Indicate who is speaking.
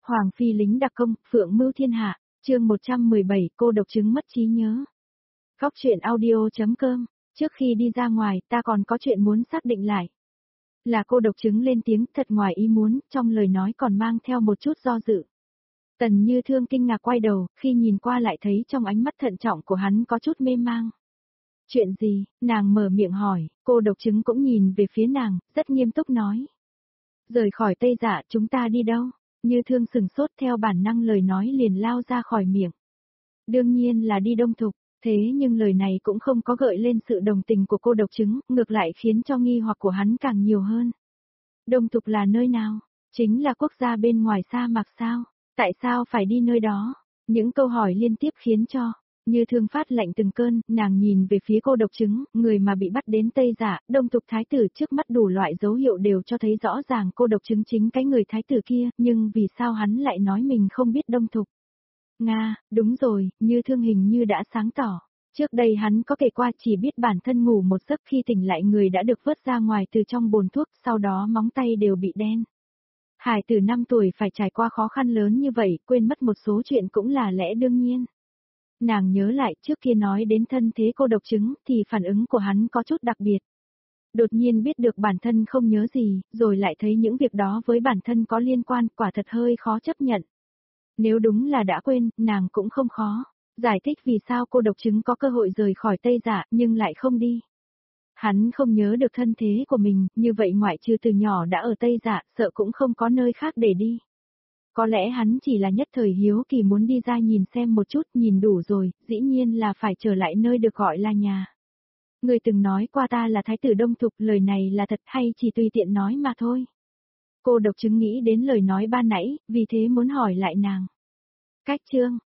Speaker 1: Hoàng phi lính đặc công, phượng mưu thiên hạ, chương 117, cô độc chứng mất trí nhớ. Góc truyện audio.com, trước khi đi ra ngoài ta còn có chuyện muốn xác định lại. Là cô độc chứng lên tiếng thật ngoài ý muốn, trong lời nói còn mang theo một chút do dự. Tần Như Thương kinh ngạc quay đầu, khi nhìn qua lại thấy trong ánh mắt thận trọng của hắn có chút mê mang. Chuyện gì, nàng mở miệng hỏi, cô độc chứng cũng nhìn về phía nàng, rất nghiêm túc nói. Rời khỏi Tây Dạ chúng ta đi đâu? Như Thương sừng sốt theo bản năng lời nói liền lao ra khỏi miệng. Đương nhiên là đi Đông Thục, thế nhưng lời này cũng không có gợi lên sự đồng tình của cô độc chứng, ngược lại khiến cho nghi hoặc của hắn càng nhiều hơn. Đông Thục là nơi nào? Chính là quốc gia bên ngoài sa mạc sao? Tại sao phải đi nơi đó? Những câu hỏi liên tiếp khiến cho Như Thương phát lạnh từng cơn, nàng nhìn về phía cô độc chứng, người mà bị bắt đến Tây Dạ, Đông Thục thái tử trước mắt đủ loại dấu hiệu đều cho thấy rõ ràng cô độc chứng chính cái người thái tử kia, nhưng vì sao hắn lại nói mình không biết Đông Thục? Nga, đúng rồi, Như Thương hình như đã sáng tỏ. Trước đây hắn có kể qua chỉ biết bản thân ngủ một giấc khi tỉnh lại người đã được vớt ra ngoài từ trong bồn thuốc, sau đó móng tay đều bị đen. Hải tử 5 tuổi phải trải qua khó khăn lớn như vậy, quên mất một số chuyện cũng là lẽ đương nhiên. Nàng nhớ lại trước kia nói đến thân thế cô độc chứng thì phản ứng của hắn có chút đặc biệt. Đột nhiên biết được bản thân không nhớ gì, rồi lại thấy những việc đó với bản thân có liên quan, quả thật hơi khó chấp nhận. Nếu đúng là đã quên, nàng cũng không khó giải thích vì sao cô độc chứng có cơ hội rời khỏi Tây Dạ nhưng lại không đi. Hắn không nhớ được thân thế của mình, như vậy ngoại trừ từ nhỏ đã ở Tây Dạ, sợ cũng không có nơi khác để đi. Có lẽ hắn chỉ là nhất thời hiếu kỳ muốn đi ra nhìn xem một chút, nhìn đủ rồi, dĩ nhiên là phải trở lại nơi được gọi là nhà. Người từng nói qua ta là thái tử Đông Thục, lời này là thật hay chỉ tùy tiện nói mà thôi. Cô độc chứng nghĩ đến lời nói ban nãy, vì thế muốn hỏi lại nàng. Cách chương,